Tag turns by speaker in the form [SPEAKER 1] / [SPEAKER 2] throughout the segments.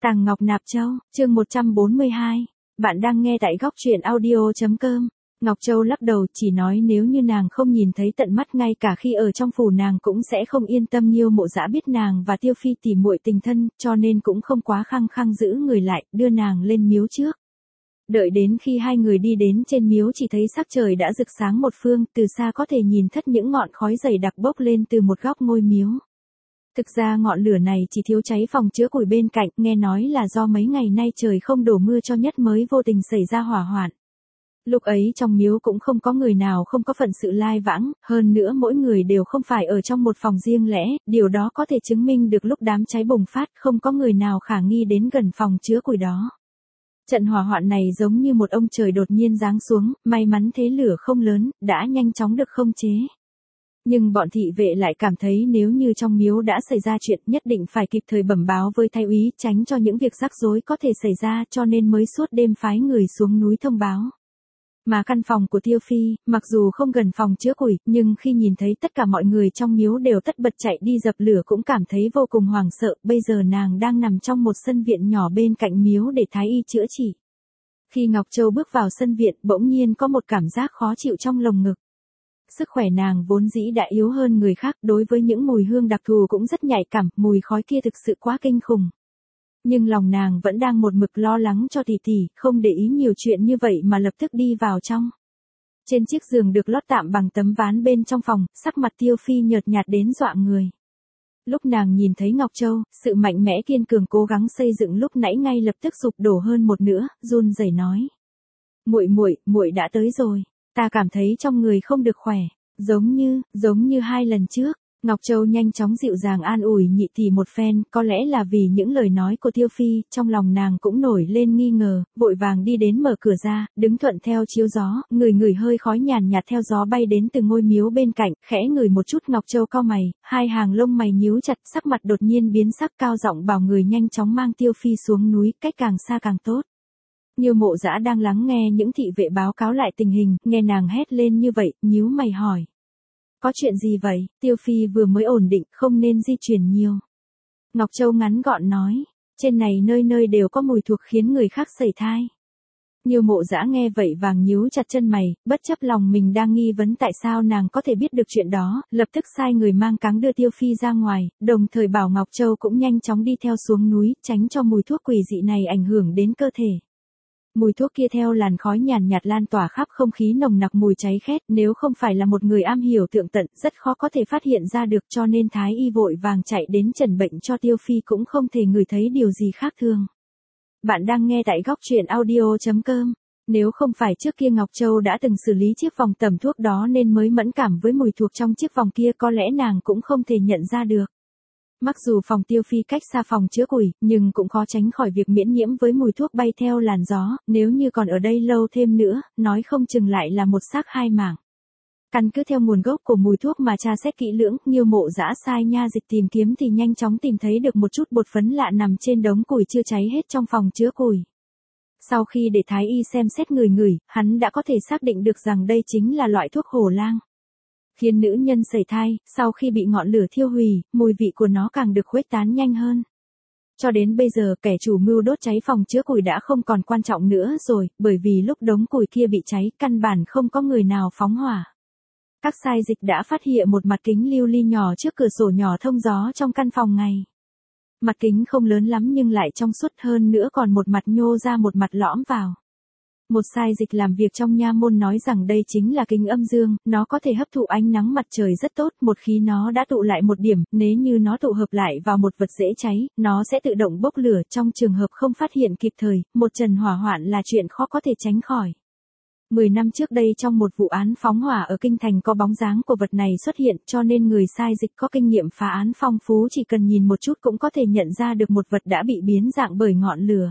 [SPEAKER 1] Tàng Ngọc Nạp Châu, chương 142. Bạn đang nghe tại góc truyện audio.com. Ngọc Châu lắc đầu, chỉ nói nếu như nàng không nhìn thấy tận mắt ngay cả khi ở trong phủ nàng cũng sẽ không yên tâm. Nhiêu Mộ Dã biết nàng và Tiêu Phi tỉ muội tình thân, cho nên cũng không quá khăng khăng giữ người lại, đưa nàng lên miếu trước. Đợi đến khi hai người đi đến trên miếu chỉ thấy sắc trời đã rực sáng một phương, từ xa có thể nhìn thất những ngọn khói dày đặc bốc lên từ một góc ngôi miếu. Thực ra ngọn lửa này chỉ thiếu cháy phòng chứa củi bên cạnh, nghe nói là do mấy ngày nay trời không đổ mưa cho nhất mới vô tình xảy ra hỏa hoạn. Lúc ấy trong miếu cũng không có người nào không có phận sự lai vãng, hơn nữa mỗi người đều không phải ở trong một phòng riêng lẻ, điều đó có thể chứng minh được lúc đám cháy bùng phát không có người nào khả nghi đến gần phòng chứa củi đó. Trận hỏa hoạn này giống như một ông trời đột nhiên giáng xuống, may mắn thế lửa không lớn, đã nhanh chóng được khống chế. Nhưng bọn thị vệ lại cảm thấy nếu như trong miếu đã xảy ra chuyện nhất định phải kịp thời bẩm báo với thái úy, tránh cho những việc rắc rối có thể xảy ra, cho nên mới suốt đêm phái người xuống núi thông báo. Mà căn phòng của Tiêu Phi, mặc dù không gần phòng chứa củi, nhưng khi nhìn thấy tất cả mọi người trong miếu đều tất bật chạy đi dập lửa cũng cảm thấy vô cùng hoảng sợ. Bây giờ nàng đang nằm trong một sân viện nhỏ bên cạnh miếu để thái y chữa trị. Khi Ngọc Châu bước vào sân viện, bỗng nhiên có một cảm giác khó chịu trong lồng ngực. Sức khỏe nàng vốn dĩ đã yếu hơn người khác, đối với những mùi hương đặc thù cũng rất nhạy cảm, mùi khói kia thực sự quá kinh khủng. Nhưng lòng nàng vẫn đang một mực lo lắng cho tỷ tỷ, không để ý nhiều chuyện như vậy mà lập tức đi vào trong. Trên chiếc giường được lót tạm bằng tấm ván bên trong phòng, sắc mặt Tiêu Phi nhợt nhạt đến dọa người. Lúc nàng nhìn thấy Ngọc Châu, sự mạnh mẽ kiên cường cố gắng xây dựng lúc nãy ngay lập tức sụp đổ hơn một nữa, run rẩy nói: "Muội đã tới rồi. Ta cảm thấy trong người không được khỏe, giống như hai lần trước." Ngọc Châu nhanh chóng dịu dàng an ủi nhị tỷ một phen, có lẽ là vì những lời nói của Tiêu Phi, trong lòng nàng cũng nổi lên nghi ngờ, vội vàng đi đến mở cửa ra, đứng thuận theo chiếu gió, ngửi hơi khói nhàn nhạt theo gió bay đến từ ngôi miếu bên cạnh, khẽ ngửi một chút. Ngọc Châu cau mày, hai hàng lông mày nhíu chặt, sắc mặt đột nhiên biến sắc, cao giọng bảo người nhanh chóng mang Tiêu Phi xuống núi, cách càng xa càng tốt. Nhiêu Mộ Dã đang lắng nghe những thị vệ báo cáo lại tình hình, nghe nàng hét lên như vậy, nhíu mày hỏi: "Có chuyện gì vậy?" Tiêu Phi vừa mới ổn định, không nên di chuyển nhiều. Ngọc Châu ngắn gọn nói: "Trên này nơi nơi đều có mùi thuộc khiến người khác sẩy thai." Nhiêu Mộ Dã nghe vậy vàng nhíu chặt chân mày, bất chấp lòng mình đang nghi vấn tại sao nàng có thể biết được chuyện đó, lập tức sai người mang cáng đưa Tiêu Phi ra ngoài, đồng thời bảo Ngọc Châu cũng nhanh chóng đi theo xuống núi, tránh cho mùi thuốc quỷ dị này ảnh hưởng đến cơ thể. Mùi thuốc kia theo làn khói nhàn nhạt lan tỏa khắp không khí nồng nặc mùi cháy khét, nếu không phải là một người am hiểu tường tận, rất khó có thể phát hiện ra được, cho nên thái y vội vàng chạy đến trần bệnh cho Tiêu Phi cũng không thể ngửi thấy điều gì khác thường. Bạn đang nghe tại góc truyện audio.com. Nếu không phải trước kia Ngọc Châu đã từng xử lý chiếc vòng tẩm thuốc đó nên mới mẫn cảm với mùi thuộc trong chiếc vòng kia, có lẽ nàng cũng không thể nhận ra được. Mặc dù phòng Tiêu Phi cách xa phòng chứa củi, nhưng cũng khó tránh khỏi việc miễn nhiễm với mùi thuốc bay theo làn gió, nếu như còn ở đây lâu thêm nữa, nói không chừng lại là một xác hai mảng. Căn cứ theo nguồn gốc của mùi thuốc mà tra xét kỹ lưỡng, Nhiêu Mộ Dã sai nha dịch tìm kiếm thì nhanh chóng tìm thấy được một chút bột phấn lạ nằm trên đống củi chưa cháy hết trong phòng chứa củi. Sau khi để thái y xem xét ngửi, hắn đã có thể xác định được rằng đây chính là loại thuốc hổ lang. Khiến nữ nhân sẩy thai, sau khi bị ngọn lửa thiêu hủy, mùi vị của nó càng được khuếch tán nhanh hơn. Cho đến bây giờ kẻ chủ mưu đốt cháy phòng chứa củi đã không còn quan trọng nữa rồi, bởi vì lúc đống củi kia bị cháy, căn bản không có người nào phóng hỏa. Các sai dịch đã phát hiện một mặt kính lưu ly nhỏ trước cửa sổ nhỏ thông gió trong căn phòng này. Mặt kính không lớn lắm nhưng lại trong suốt, hơn nữa còn một mặt nhô ra một mặt lõm vào. Một sai dịch làm việc trong nha môn nói rằng đây chính là kính âm dương, nó có thể hấp thụ ánh nắng mặt trời rất tốt, một khi nó đã tụ lại một điểm, nếu như nó tụ hợp lại vào một vật dễ cháy, nó sẽ tự động bốc lửa, trong trường hợp không phát hiện kịp thời, một trận hỏa hoạn là chuyện khó có thể tránh khỏi. 10 năm trước đây trong một vụ án phóng hỏa ở Kinh Thành có bóng dáng của vật này xuất hiện, cho nên người sai dịch có kinh nghiệm phá án phong phú chỉ cần nhìn một chút cũng có thể nhận ra được một vật đã bị biến dạng bởi ngọn lửa.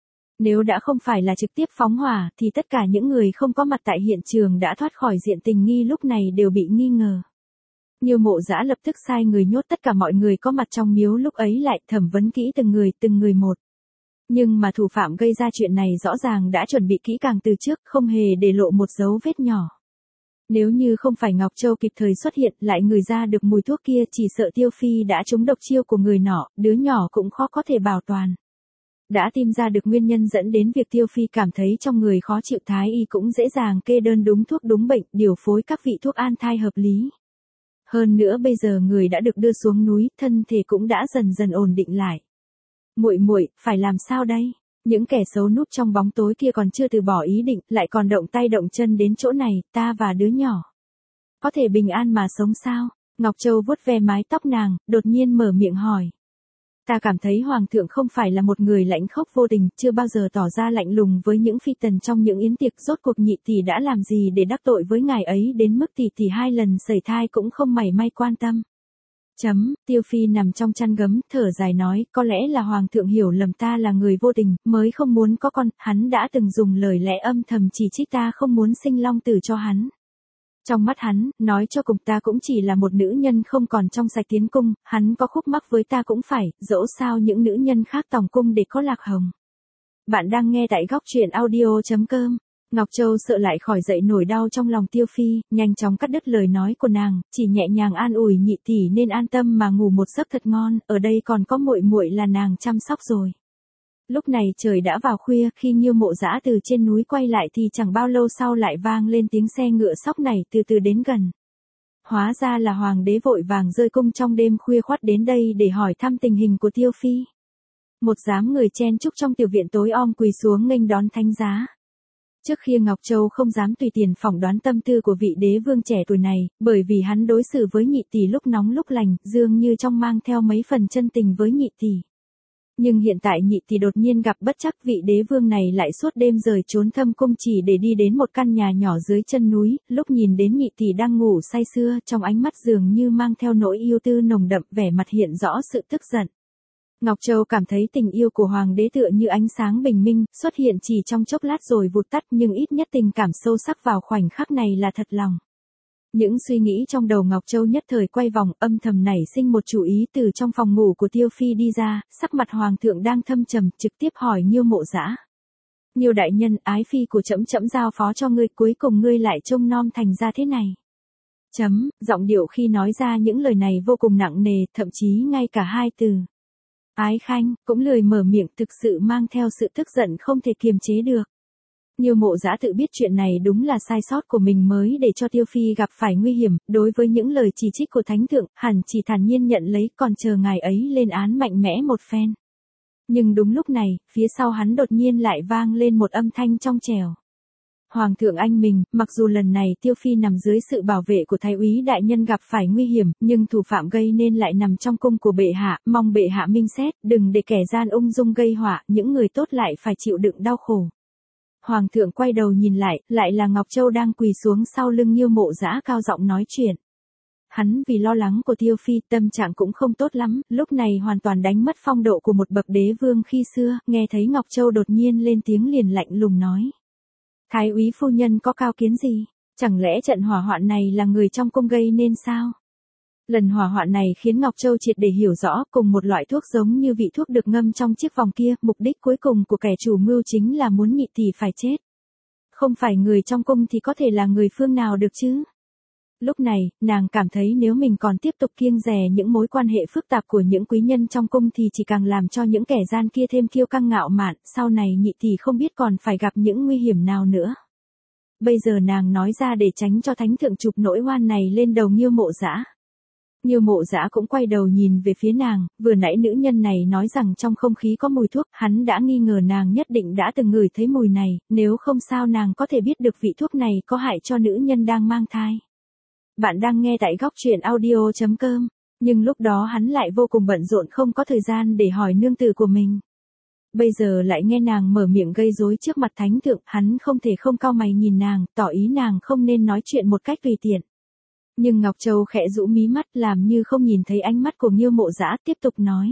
[SPEAKER 1] Nếu đã không phải là trực tiếp phóng hỏa, thì tất cả những người không có mặt tại hiện trường đã thoát khỏi diện tình nghi lúc này đều bị nghi ngờ. Nhiêu Mộ Dã lập tức sai người nhốt tất cả mọi người có mặt trong miếu lúc ấy lại, thẩm vấn kỹ từng người một. Nhưng mà thủ phạm gây ra chuyện này rõ ràng đã chuẩn bị kỹ càng từ trước, không hề để lộ một dấu vết nhỏ. Nếu như không phải Ngọc Châu kịp thời xuất hiện lại ngửi ra được mùi thuốc kia, chỉ sợ Tiêu Phi đã trúng độc chiêu của người nọ, đứa nhỏ cũng khó có thể bảo toàn. Đã tìm ra được nguyên nhân dẫn đến việc Tiêu Phi cảm thấy trong người khó chịu, thái y cũng dễ dàng kê đơn đúng thuốc đúng bệnh, điều phối các vị thuốc an thai hợp lý. Hơn nữa bây giờ người đã được đưa xuống núi, thân thể cũng đã dần dần ổn định lại. Muội muội, phải làm sao đây? Những kẻ xấu núp trong bóng tối kia còn chưa từ bỏ ý định, lại còn động tay động chân đến chỗ này, ta và đứa nhỏ có thể bình an mà sống sao? Ngọc Châu vuốt ve mái tóc nàng, đột nhiên mở miệng hỏi. Ta cảm thấy Hoàng thượng không phải là một người lãnh khốc vô tình, chưa bao giờ tỏ ra lạnh lùng với những phi tần trong những yến tiệc, rốt cuộc nhị tỷ đã làm gì để đắc tội với ngài ấy đến mức tỷ tỷ 2 lần sẩy thai cũng không mảy may quan tâm. Tiêu Phi nằm trong chăn gấm, thở dài nói, có lẽ là Hoàng thượng hiểu lầm ta là người vô tình, mới không muốn có con, hắn đã từng dùng lời lẽ âm thầm chỉ trích ta không muốn sinh long tử cho hắn. Trong mắt hắn, nói cho cùng ta cũng chỉ là một nữ nhân không còn trong sạch tiến cung, hắn có khúc mắc với ta cũng phải, dẫu sao những nữ nhân khác tòng cung để có lạc hồng. Bạn đang nghe tại góc truyện audio.com. Ngọc Châu sợ lại khỏi dậy nổi đau trong lòng Tiêu Phi, nhanh chóng cắt đứt lời nói của nàng, chỉ nhẹ nhàng an ủi nhị tỷ nên an tâm mà ngủ một giấc thật ngon, ở đây còn có muội muội là nàng chăm sóc rồi. Lúc này trời đã vào khuya, khi Nhiêu Mộ Dã từ trên núi quay lại thì chẳng bao lâu sau lại vang lên tiếng xe ngựa sóc này từ từ đến gần. Hóa ra là hoàng đế vội vàng rơi cung trong đêm khuya khoắt đến đây để hỏi thăm tình hình của Tiêu Phi. Một đám người chen chúc trong tiểu viện tối om quỳ xuống nghênh đón thánh giá. Trước kia Ngọc Châu không dám tùy tiện phỏng đoán tâm tư của vị đế vương trẻ tuổi này, bởi vì hắn đối xử với nhị tỷ lúc nóng lúc lành, dường như trong mang theo mấy phần chân tình với nhị tỷ. Nhưng hiện tại nhị tỷ đột nhiên gặp bất trắc, vị đế vương này lại suốt đêm rời trốn thâm cung chỉ để đi đến một căn nhà nhỏ dưới chân núi, lúc nhìn đến nhị tỷ đang ngủ say sưa, trong ánh mắt dường như mang theo nỗi yêu tư nồng đậm, vẻ mặt hiện rõ sự tức giận. Ngọc Châu cảm thấy tình yêu của hoàng đế tựa như ánh sáng bình minh, xuất hiện chỉ trong chốc lát rồi vụt tắt, nhưng ít nhất tình cảm sâu sắc vào khoảnh khắc này là thật lòng. Những suy nghĩ trong đầu Ngọc Châu nhất thời quay vòng, âm thầm nảy sinh một chủ ý. Từ trong phòng ngủ của Tiêu Phi đi ra, sắc mặt hoàng thượng đang thâm trầm, trực tiếp hỏi Nhiêu Mộ Dã. Nhiêu đại nhân, ái phi của trẫm giao phó cho ngươi, cuối cùng ngươi lại trông nom thành ra thế này. Giọng điệu khi nói ra những lời này vô cùng nặng nề, thậm chí ngay cả hai từ ái khanh cũng lười mở miệng, thực sự mang theo sự tức giận không thể kiềm chế được. Nhiêu Mộ Dã tự biết chuyện này đúng là sai sót của mình mới để cho Tiêu Phi gặp phải nguy hiểm, đối với những lời chỉ trích của thánh thượng, hẳn chỉ thản nhiên nhận lấy, còn chờ ngài ấy lên án mạnh mẽ một phen. Nhưng đúng lúc này, phía sau hắn đột nhiên lại vang lên một âm thanh trong trẻo. Hoàng thượng anh mình, mặc dù lần này Tiêu Phi nằm dưới sự bảo vệ của thái úy đại nhân gặp phải nguy hiểm, nhưng thủ phạm gây nên lại nằm trong cung của bệ hạ, mong bệ hạ minh xét, đừng để kẻ gian ung dung gây họa, những người tốt lại phải chịu đựng đau khổ. Hoàng thượng quay đầu nhìn lại là Ngọc Châu đang quỳ xuống sau lưng Nhiêu Mộ Dã cao giọng nói chuyện. Hắn vì lo lắng của Tiêu Phi, tâm trạng cũng không tốt lắm, lúc này hoàn toàn đánh mất phong độ của một bậc đế vương khi xưa, nghe thấy Ngọc Châu đột nhiên lên tiếng liền lạnh lùng nói. Thái úy phu nhân có cao kiến gì? Chẳng lẽ trận hỏa hoạn này là người trong cung gây nên sao? Lần hỏa hoạn này khiến Ngọc Châu triệt để hiểu rõ, cùng một loại thuốc giống như vị thuốc được ngâm trong chiếc vòng kia, mục đích cuối cùng của kẻ chủ mưu chính là muốn nhị tỷ phải chết. Không phải người trong cung thì có thể là người phương nào được chứ? Lúc này, nàng cảm thấy nếu mình còn tiếp tục kiêng dè những mối quan hệ phức tạp của những quý nhân trong cung thì chỉ càng làm cho những kẻ gian kia thêm kiêu căng ngạo mạn, sau này nhị tỷ không biết còn phải gặp những nguy hiểm nào nữa. Bây giờ nàng nói ra để tránh cho thánh thượng chụp nỗi oan này lên đầu Nhiêu Mộ Dã. Nhiêu Mộ Dã cũng quay đầu nhìn về phía nàng, vừa nãy nữ nhân này nói rằng trong không khí có mùi thuốc, hắn đã nghi ngờ nàng nhất định đã từng ngửi thấy mùi này, nếu không sao nàng có thể biết được vị thuốc này có hại cho nữ nhân đang mang thai. Bạn đang nghe tại góc truyện audio.com, nhưng lúc đó hắn lại vô cùng bận rộn không có thời gian để hỏi nương tử của mình. Bây giờ lại nghe nàng mở miệng gây rối trước mặt thánh thượng, hắn không thể không cau mày nhìn nàng, tỏ ý nàng không nên nói chuyện một cách tùy tiện. Nhưng Ngọc Châu khẽ rũ mí mắt làm như không nhìn thấy ánh mắt của Nhiêu Mộ Dã, tiếp tục nói.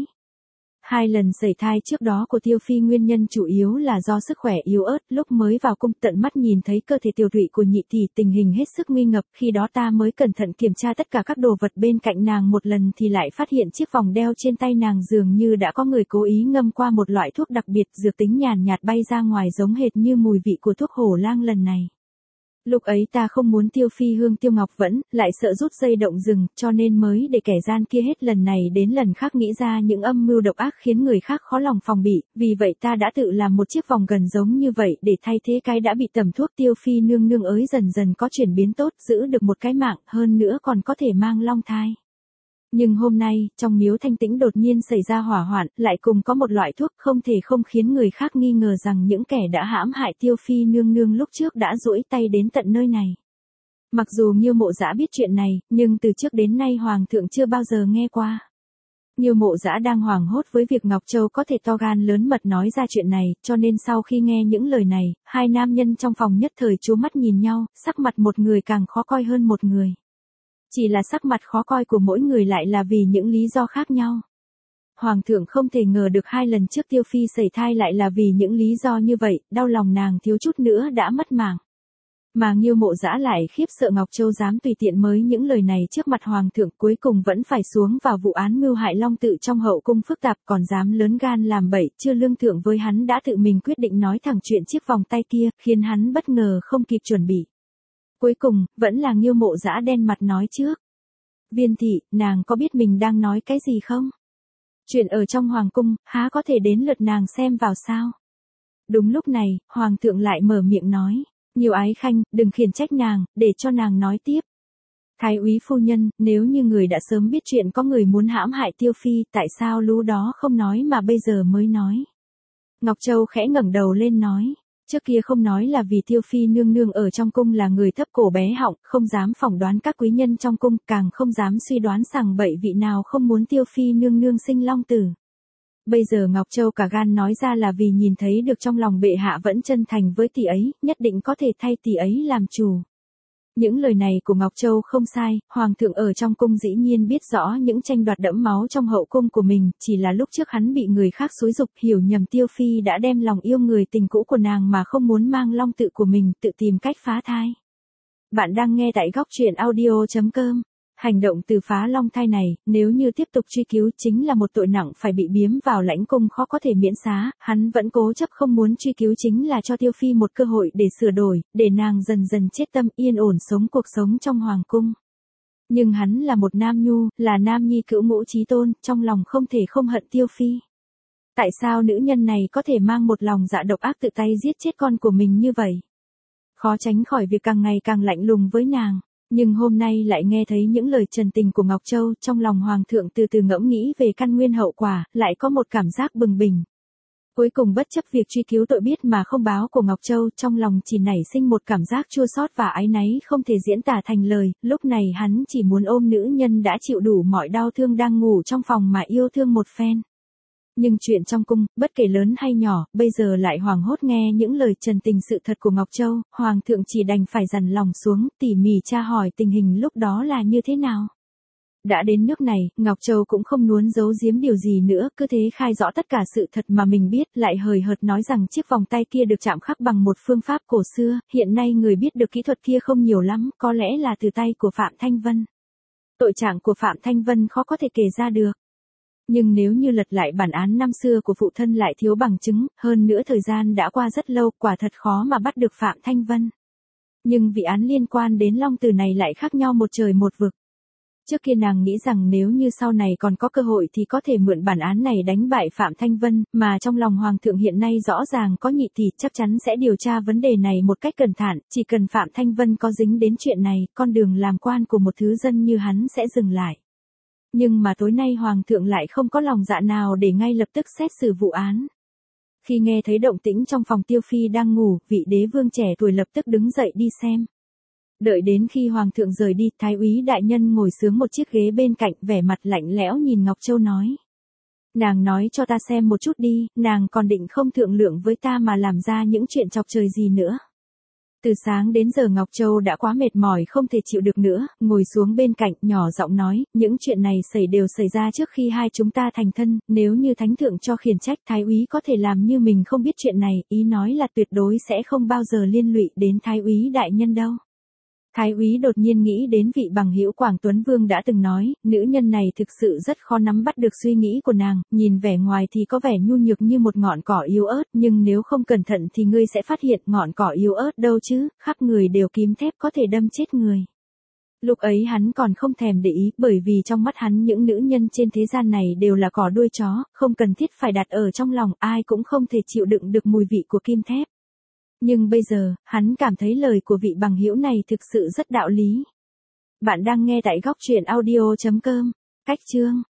[SPEAKER 1] 2 lần sẩy thai trước đó của Tiêu Phi nguyên nhân chủ yếu là do sức khỏe yếu ớt, lúc mới vào cung tận mắt nhìn thấy cơ thể tiểu tụy của nhị tỷ, tình hình hết sức nguy ngập, khi đó ta mới cẩn thận kiểm tra tất cả các đồ vật bên cạnh nàng một lần thì lại phát hiện chiếc vòng đeo trên tay nàng dường như đã có người cố ý ngâm qua một loại thuốc đặc biệt, dược tính nhàn nhạt bay ra ngoài giống hệt như mùi vị của thuốc hổ lang lần này. Lúc ấy ta không muốn Tiêu Phi hương Tiêu Ngọc Vẫn, lại sợ rút dây động rừng, cho nên mới để kẻ gian kia hết lần này đến lần khác nghĩ ra những âm mưu độc ác khiến người khác khó lòng phòng bị, vì vậy ta đã tự làm một chiếc vòng gần giống như vậy để thay thế cái đã bị tầm thuốc. Tiêu Phi nương nương ới dần dần có chuyển biến tốt, giữ được một cái mạng, hơn nữa còn có thể mang long thai. Nhưng hôm nay, trong miếu Thanh Tĩnh đột nhiên xảy ra hỏa hoạn, lại cùng có một loại thuốc không thể không khiến người khác nghi ngờ rằng những kẻ đã hãm hại Tiêu Phi nương nương lúc trước đã duỗi tay đến tận nơi này. Mặc dù Nghiêu Mộ Dã biết chuyện này, nhưng từ trước đến nay Hoàng thượng chưa bao giờ nghe qua. Nghiêu Mộ Dã đang hoảng hốt với việc Ngọc Châu có thể to gan lớn mật nói ra chuyện này, cho nên sau khi nghe những lời này, hai nam nhân trong phòng nhất thời trố mắt nhìn nhau, sắc mặt một người càng khó coi hơn một người. Chỉ là sắc mặt khó coi của mỗi người lại là vì những lý do khác nhau. Hoàng thượng không thể ngờ được hai lần trước Tiêu Phi sẩy thai lại là vì những lý do như vậy, đau lòng nàng thiếu chút nữa đã mất mạng. Mà Nghiêu Mộ Dã lại khiếp sợ Ngọc Châu dám tùy tiện mới những lời này trước mặt Hoàng thượng, cuối cùng vẫn phải xuống vào vụ án mưu hại Long Tự trong hậu cung phức tạp, còn dám lớn gan làm bậy. Chưa lương thượng với hắn đã tự mình quyết định nói thẳng chuyện chiếc vòng tay kia, khiến hắn bất ngờ không kịp chuẩn bị. Cuối cùng, vẫn là Nghiêu Mộ Dã đen mặt nói trước. Viên thị, nàng có biết mình đang nói cái gì không? Chuyện ở trong hoàng cung, há có thể đến lượt nàng xem vào sao? Đúng lúc này, Hoàng thượng lại mở miệng nói. Nghiêu ái khanh, đừng khiển trách nàng, để cho nàng nói tiếp. Thái úy phu nhân, nếu như người đã sớm biết chuyện có người muốn hãm hại Tiêu Phi, tại sao lú đó không nói mà bây giờ mới nói? Ngọc Châu khẽ ngẩng đầu lên nói. Trước kia không nói là vì Tiêu Phi nương nương ở trong cung là người thấp cổ bé họng, không dám phỏng đoán các quý nhân trong cung, càng không dám suy đoán rằng bậy vị nào không muốn Tiêu Phi nương nương sinh long tử. Bây giờ Ngọc Châu cả gan nói ra là vì nhìn thấy được trong lòng bệ hạ vẫn chân thành với tỷ ấy, nhất định có thể thay tỷ ấy làm chủ. Những lời này của Ngọc Châu không sai, Hoàng thượng ở trong cung dĩ nhiên biết rõ những tranh đoạt đẫm máu trong hậu cung của mình, chỉ là lúc trước hắn bị người khác xúi giục hiểu nhầm Tiêu Phi đã đem lòng yêu người tình cũ của nàng mà không muốn mang long tự của mình, tự tìm cách phá thai. Bạn đang nghe tại góc truyện audio.com. Hành động từ phá long thai này, nếu như tiếp tục truy cứu chính là một tội nặng phải bị biếm vào lãnh cung khó có thể miễn xá, hắn vẫn cố chấp không muốn truy cứu chính là cho Tiêu Phi một cơ hội để sửa đổi, để nàng dần dần chết tâm yên ổn sống cuộc sống trong hoàng cung. Nhưng hắn là một nam nhu, là nam nhi cữu ngũ chí tôn, trong lòng không thể không hận Tiêu Phi. Tại sao nữ nhân này có thể mang một lòng dạ độc ác tự tay giết chết con của mình như vậy? Khó tránh khỏi việc càng ngày càng lạnh lùng với nàng. Nhưng hôm nay lại nghe thấy những lời trần tình của Ngọc Châu, trong lòng Hoàng thượng từ từ ngẫm nghĩ về căn nguyên hậu quả, lại có một cảm giác bừng bừng. Cuối cùng bất chấp việc truy cứu tội biết mà không báo của Ngọc Châu, trong lòng chỉ nảy sinh một cảm giác chua xót và áy náy không thể diễn tả thành lời, lúc này hắn chỉ muốn ôm nữ nhân đã chịu đủ mọi đau thương đang ngủ trong phòng mà yêu thương một phen. Nhưng chuyện trong cung, bất kể lớn hay nhỏ, bây giờ lại hoảng hốt nghe những lời trần tình sự thật của Ngọc Châu, Hoàng thượng chỉ đành phải dằn lòng xuống, tỉ mỉ tra hỏi tình hình lúc đó là như thế nào. Đã đến nước này, Ngọc Châu cũng không muốn giấu giếm điều gì nữa, cứ thế khai rõ tất cả sự thật mà mình biết, lại hời hợt nói rằng chiếc vòng tay kia được chạm khắc bằng một phương pháp cổ xưa, hiện nay người biết được kỹ thuật kia không nhiều lắm, có lẽ là từ tay của Phạm Thanh Vân. Tội trạng của Phạm Thanh Vân khó có thể kể ra được. Nhưng nếu như lật lại bản án năm xưa của phụ thân lại thiếu bằng chứng, hơn nữa thời gian đã qua rất lâu, quả thật khó mà bắt được Phạm Thanh Vân. Nhưng vị án liên quan đến long tử này lại khác nhau một trời một vực. Trước kia nàng nghĩ rằng nếu như sau này còn có cơ hội thì có thể mượn bản án này đánh bại Phạm Thanh Vân, mà trong lòng Hoàng thượng hiện nay rõ ràng có nhị thì chắc chắn sẽ điều tra vấn đề này một cách cẩn thận, chỉ cần Phạm Thanh Vân có dính đến chuyện này, con đường làm quan của một thứ dân như hắn sẽ dừng lại. Nhưng mà tối nay Hoàng thượng lại không có lòng dạ nào để ngay lập tức xét xử vụ án. Khi nghe thấy động tĩnh trong phòng Tiêu Phi đang ngủ, vị đế vương trẻ tuổi lập tức đứng dậy đi xem. Đợi đến khi Hoàng thượng rời đi, Thái úy đại nhân ngồi sướng một chiếc ghế bên cạnh, vẻ mặt lạnh lẽo nhìn Ngọc Châu nói. Nàng nói cho ta xem một chút đi, nàng còn định không thượng lượng với ta mà làm ra những chuyện chọc trời gì nữa. Từ sáng đến giờ Ngọc Châu đã quá mệt mỏi không thể chịu được nữa, ngồi xuống bên cạnh, nhỏ giọng nói, những chuyện này đều xảy ra trước khi hai chúng ta thành thân, nếu như thánh thượng cho khiển trách, thái úy có thể làm như mình không biết chuyện này, ý nói là tuyệt đối sẽ không bao giờ liên lụy đến thái úy đại nhân đâu. Thái úy đột nhiên nghĩ đến vị bằng hữu Quảng Tuấn Vương đã từng nói, nữ nhân này thực sự rất khó nắm bắt được suy nghĩ của nàng, nhìn vẻ ngoài thì có vẻ nhu nhược như một ngọn cỏ yếu ớt, nhưng nếu không cẩn thận thì ngươi sẽ phát hiện ngọn cỏ yếu ớt đâu chứ, khắp người đều kìm thép có thể đâm chết người. Lúc ấy hắn còn không thèm để ý, bởi vì trong mắt hắn những nữ nhân trên thế gian này đều là cỏ đuôi chó, không cần thiết phải đặt ở trong lòng, ai cũng không thể chịu đựng được mùi vị của kim thép. Nhưng bây giờ, hắn cảm thấy lời của vị bằng hữu này thực sự rất đạo lý. Bạn đang nghe tại góc truyện audio.com. Cách chương